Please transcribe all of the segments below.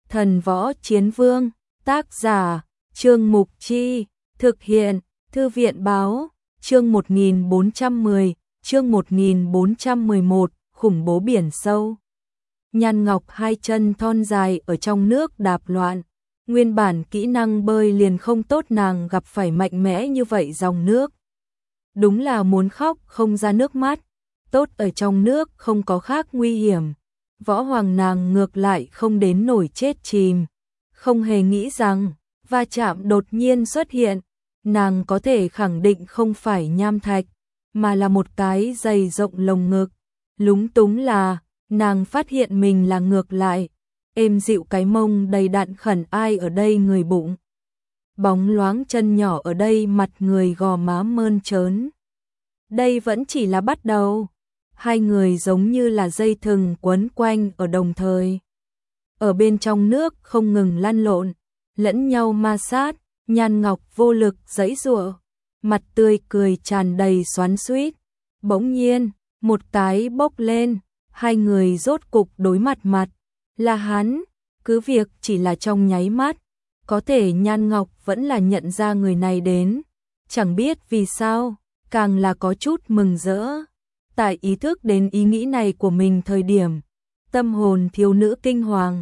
Thần Võ Chiến Vương, tác giả, Trương Mục Chi, thực hiện, Thư viện Báo, chương 1410, chương 1411, khủng bố biển sâu. Nhan Ngọc hai chân thon dài ở trong nước đạp loạn, nguyên bản kỹ năng bơi liền không tốt, nàng gặp phải mạnh mẽ như vậy dòng nước. Đúng là muốn khóc không ra nước mắt, tốt ở trong nước không có khác nguy hiểm. Võ Hoàng nàng ngược lại không đến nổi chết chìm, không hề nghĩ rằng va chạm đột nhiên xuất hiện, nàng có thể khẳng định không phải nham thạch, mà là một cái dày rộng lồng ngực. Lúng túng là, nàng phát hiện mình là ngược lại, êm dịu cái mông đầy đặn khẩn, ai ở đây người bụng. Bóng loáng chân nhỏ ở đây, mặt người gò má mơn trớn. Đây vẫn chỉ là bắt đầu. Hai người giống như là dây thừng quấn quanh ở đồng thời. Ở bên trong nước không ngừng lăn lộn, lẫn nhau ma sát, Nhan Ngọc vô lực giãy giụa, mặt tươi cười tràn đầy xoắn xuýt. Bỗng nhiên, một cái bốc lên, hai người rốt cục đối mặt, là hắn, cứ việc chỉ là trong nháy mắt, có thể Nhan Ngọc vẫn là nhận ra người này đến, chẳng biết vì sao, càng là có chút mừng rỡ. Tại ý thức đến ý nghĩ này của mình thời điểm, tâm hồn thiếu nữ kinh hoàng.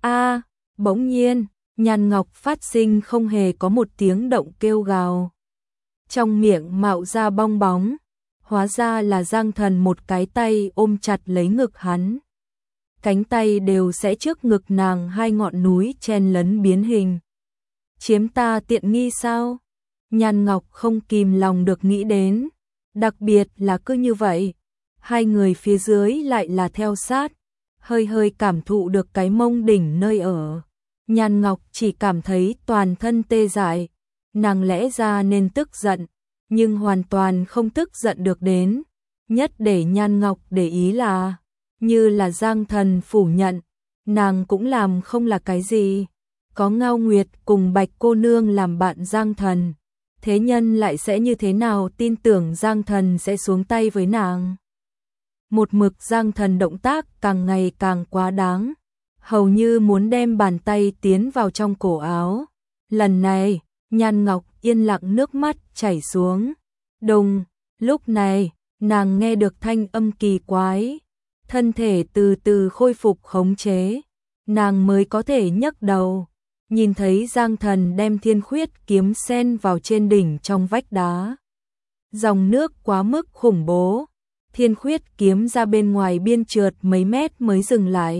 Bỗng nhiên, Nhan Ngọc phát sinh không hề có một tiếng động kêu gào. Trong miệng mạo ra bong bóng, hóa ra là Giang Thần một cái tay ôm chặt lấy ngực hắn. Cánh tay đều sẽ trước ngực nàng, hai ngọn núi chen lấn biến hình. Chiếm ta tiện nghi sao? Nhan Ngọc không kìm lòng được nghĩ đến. Đặc biệt là cứ như vậy, hai người phía dưới lại là theo sát, hơi cảm thụ được cái mông đỉnh nơi ở. Nhan Ngọc chỉ cảm thấy toàn thân tê dại, nàng lẽ ra nên tức giận, nhưng hoàn toàn không tức giận được đến. Nhất để Nhan Ngọc để ý là, như là Giang Thần phủ nhận, nàng cũng làm không là cái gì. Có Ngao Nguyệt cùng Bạch cô nương làm bạn Giang Thần, thế nhân lại sẽ như thế nào tin tưởng Giang Thần sẽ xuống tay với nàng. Một mực Giang Thần động tác càng ngày càng quá đáng, hầu như muốn đem bàn tay tiến vào trong cổ áo. Lần này, Nhan Ngọc yên lặng, nước mắt chảy xuống. Đùng, lúc này, nàng nghe được thanh âm kỳ quái, thân thể từ từ khôi phục khống chế, nàng mới có thể nhấc đầu. Nhìn thấy Giang Thần đem Thiên Khuyết kiếm sen vào trên đỉnh trong vách đá. Dòng nước quá mức khủng bố, Thiên Khuyết kiếm ra bên ngoài biên trượt mấy mét mới dừng lại.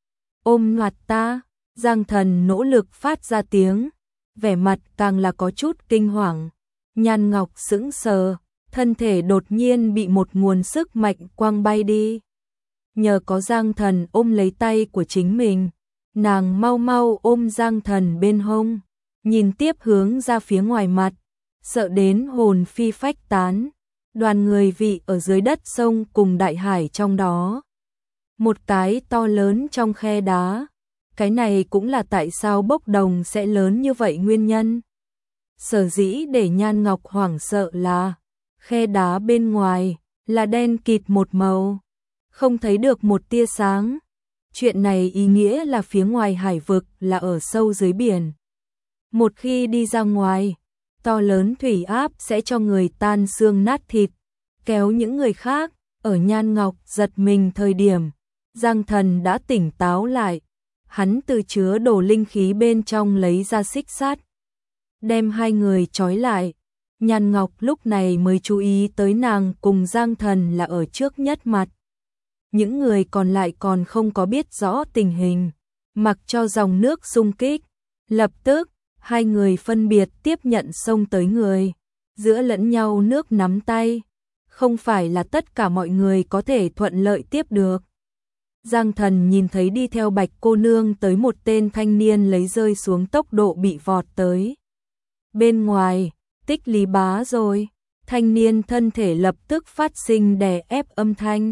Ôm ngoặt ta, Giang Thần nỗ lực phát ra tiếng, vẻ mặt càng là có chút kinh hoàng. Nhan Ngọc sững sờ, thân thể đột nhiên bị một nguồn sức mạnh quăng bay đi. Nhờ có Giang Thần ôm lấy tay của chính mình, nàng mau mau ôm Giang Thần bên hông, nhìn tiếp hướng ra phía ngoài mặt, sợ đến hồn phi phách tán. Đoàn người vị ở dưới đất sông cùng đại hải trong đó. Một cái to lớn trong khe đá. Cái này cũng là tại sao bốc đồng sẽ lớn như vậy nguyên nhân. Sở dĩ để Nhan Ngọc hoảng sợ là khe đá bên ngoài là đen kịt một màu, không thấy được một tia sáng. Chuyện này ý nghĩa là phía ngoài hải vực là ở sâu dưới biển. Một khi đi ra ngoài, to lớn thủy áp sẽ cho người tan xương nát thịt, kéo những người khác. Ở Nhan Ngọc giật mình thời điểm, Giang Thần đã tỉnh táo lại, hắn từ chứa đồ linh khí bên trong lấy ra xích sắt, đem hai người trói lại. Nhan Ngọc lúc này mới chú ý tới nàng cùng Giang Thần là ở trước nhất mặt. Những người còn lại còn không có biết rõ tình hình, mặc cho dòng nước xung kích. Lập tức, hai người phân biệt tiếp nhận xông tới người, giữa lẫn nhau nước nắm tay. Không phải là tất cả mọi người có thể thuận lợi tiếp được. Giang Thần nhìn thấy đi theo Bạch cô nương tới một tên thanh niên lấy rơi xuống tốc độ bị vọt tới. Bên ngoài, Tích Lý Bá rồi, thanh niên thân thể lập tức phát sinh đè ép âm thanh.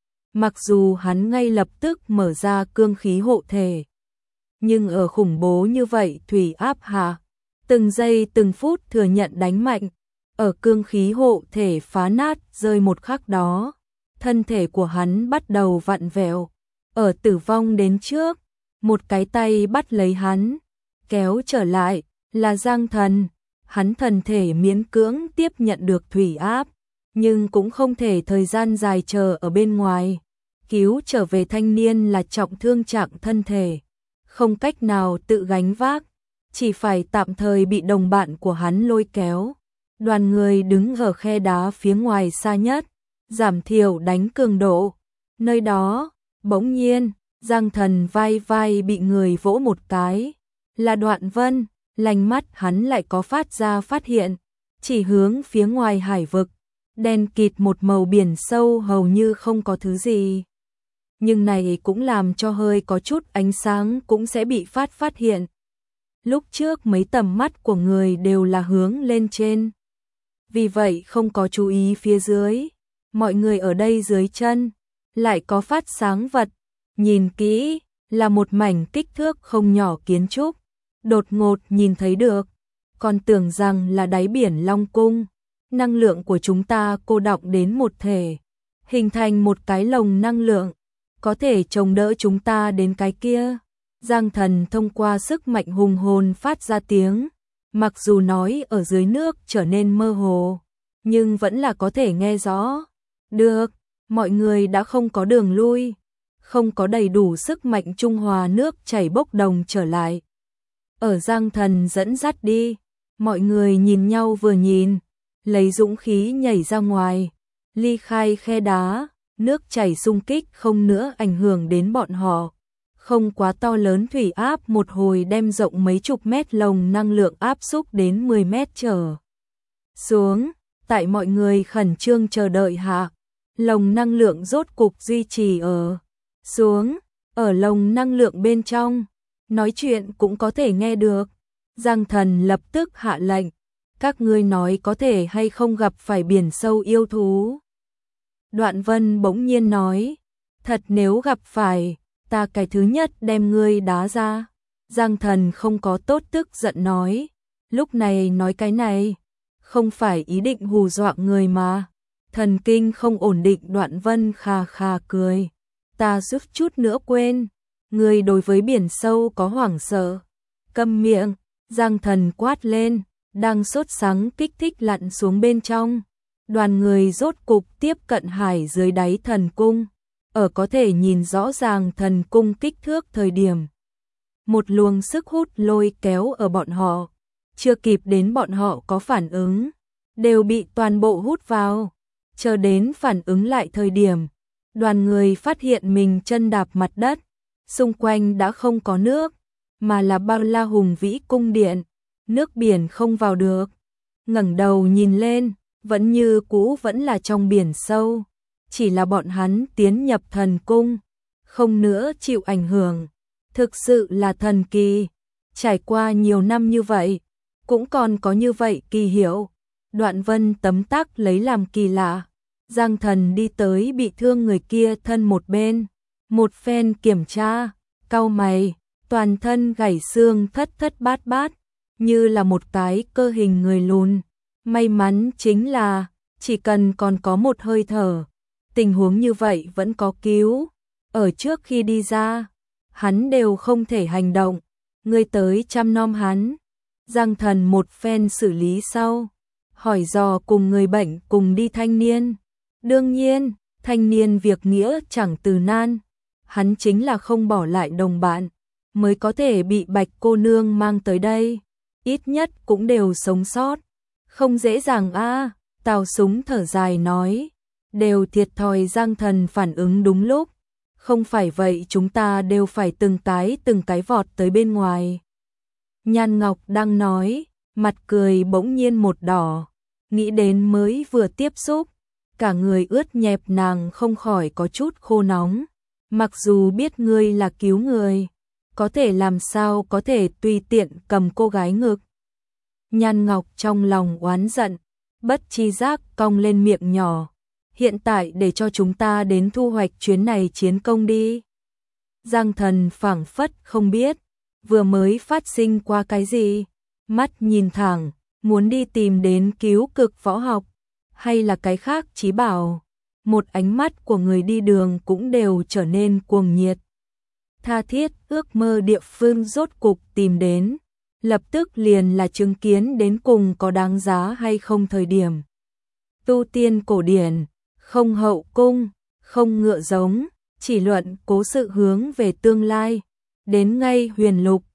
Mặc dù hắn ngay lập tức mở ra cương khí hộ thể, nhưng ở khủng bố như vậy thủy áp hạ, từng giây từng phút thừa nhận đánh mạnh, ở cương khí hộ thể phá nát rơi một khắc đó, thân thể của hắn bắt đầu vặn vẹo. Ở tử vong đến trước, một cái tay bắt lấy hắn, kéo trở lại, là Giang Thần. Hắn thần thể miễn cưỡng tiếp nhận được thủy áp, nhưng cũng không thể thời gian dài chờ ở bên ngoài. Cứu trở về thanh niên là trọng thương trạng thân thể, không cách nào tự gánh vác, chỉ phải tạm thời bị đồng bạn của hắn lôi kéo. Đoàn người đứng ở khe đá phía ngoài xa nhất, giảm thiểu đánh cường độ. Nơi đó, bỗng nhiên, Giang Thần vai vai bị người vỗ một cái. Là Đoạn Vân, lành mắt hắn lại có phát hiện, chỉ hướng phía ngoài hải vực, đen kịt một màu biển sâu hầu như không có thứ gì. Nhưng này cũng làm cho hơi có chút ánh sáng cũng sẽ bị phát hiện. Lúc trước mấy tầm mắt của người đều là hướng lên trên, vì vậy không có chú ý phía dưới. Mọi người ở đây dưới chân lại có phát sáng vật, nhìn kỹ là một mảnh kích thước không nhỏ kiến trúc, đột ngột nhìn thấy được, còn tưởng rằng là đáy biển Long Cung. Năng lượng của chúng ta cô đọng đến một thể, hình thành một cái lồng năng lượng, có thể chống đỡ chúng ta đến cái kia. Giang Thần thông qua sức mạnh hùng hồn phát ra tiếng, mặc dù nói ở dưới nước trở nên mơ hồ, nhưng vẫn là có thể nghe rõ. Được, mọi người đã không có đường lui, không có đầy đủ sức mạnh trung hòa nước chảy bốc đồng trở lại. Ở Giang Thần dẫn dắt đi, mọi người nhìn nhau vừa nhìn, lấy dũng khí nhảy ra ngoài, ly khai khe đá, nước chảy xung kích không nữa ảnh hưởng đến bọn họ. Không quá to lớn thủy áp một hồi đem rộng mấy chục mét lồng năng lượng áp xúc đến 10 mét trở xuống. Tại mọi người khẩn trương chờ đợi hạ, lồng năng lượng rốt cục duy trì ở xuống, ở lồng năng lượng bên trong, nói chuyện cũng có thể nghe được. Giang Thần lập tức hạ lệnh, các ngươi nói có thể hay không gặp phải biển sâu yêu thú. Đoạn Vân bỗng nhiên nói, thật nếu gặp phải, ta cái thứ nhất đem ngươi đá ra. Giang Thần không có tốt tức giận nói, lúc này nói cái này, không phải ý định hù dọa người mà. Thần kinh không ổn định. Đoạn Vân khà khà cười, ta suýt chút nữa quên, ngươi đối với biển sâu có hoảng sợ. Câm miệng, Giang Thần quát lên, đang sốt sắng kích thích lặn xuống bên trong. Đoàn người rốt cục tiếp cận hải dưới đáy thần cung, ở có thể nhìn rõ ràng thần cung kích thước thời điểm. Một luồng sức hút lôi kéo ở bọn họ, chưa kịp đến bọn họ có phản ứng, đều bị toàn bộ hút vào. Chờ đến phản ứng lại thời điểm, đoàn người phát hiện mình chân đạp mặt đất, xung quanh đã không có nước, mà là bao la hùng vĩ cung điện, nước biển không vào được. Ngẩng đầu nhìn lên, vẫn như cũ vẫn là trong biển sâu, chỉ là bọn hắn tiến nhập thần cung, không nữa chịu ảnh hưởng. Thực sự là thần kỳ, trải qua nhiều năm như vậy, cũng còn có như vậy kỳ hiệu. Đoạn Vân tấm tắc lấy làm kỳ lạ. Giang Thần đi tới bị thương người kia thân một bên, một phen kiểm tra, cau mày, toàn thân gãy xương thất thất bát bát, như là một cái cơ hình người lùn. May mắn chính là, chỉ cần còn có một hơi thở, tình huống như vậy vẫn có cứu. Ở trước khi đi ra, hắn đều không thể hành động, người tới chăm nom hắn. Giang Thần một phen xử lý sau, hỏi dò cùng người bệnh cùng đi thanh niên. Đương nhiên, thanh niên việc nghĩa chẳng từ nan, hắn chính là không bỏ lại đồng bạn, mới có thể bị Bạch cô nương mang tới đây, ít nhất cũng đều sống sót. Không dễ dàng a. Tào Súng thở dài nói, đều thiệt thòi. Giang Thần phản ứng đúng lúc, không phải vậy chúng ta đều phải từng cái vọt tới bên ngoài. Nhan Ngọc đang nói, mặt cười bỗng nhiên một đỏ, nghĩ đến mới vừa tiếp xúc, cả người ướt nhẹp, nàng không khỏi có chút khô nóng. Mặc dù biết ngươi là cứu người, có thể làm sao có thể tùy tiện cầm cô gái ngực. Nhan Ngọc trong lòng oán giận, bất chi giác cong lên miệng nhỏ. Hiện tại để cho chúng ta đến thu hoạch chuyến này chiến công đi. Giang Thần phảng phất không biết, vừa mới phát sinh qua cái gì. Mắt nhìn thẳng, muốn đi tìm đến cứu cực võ học, hay là cái khác chí bảo. Một ánh mắt của người đi đường cũng đều trở nên cuồng nhiệt. tha thiết ước mơ địa phương rốt cục tìm đến, lập tức liền là chứng kiến đến cùng có đáng giá hay không thời điểm. Tu tiên cổ điển, không hậu cung, không ngựa giống, chỉ luận cố sự hướng về tương lai, đến ngay huyền lục,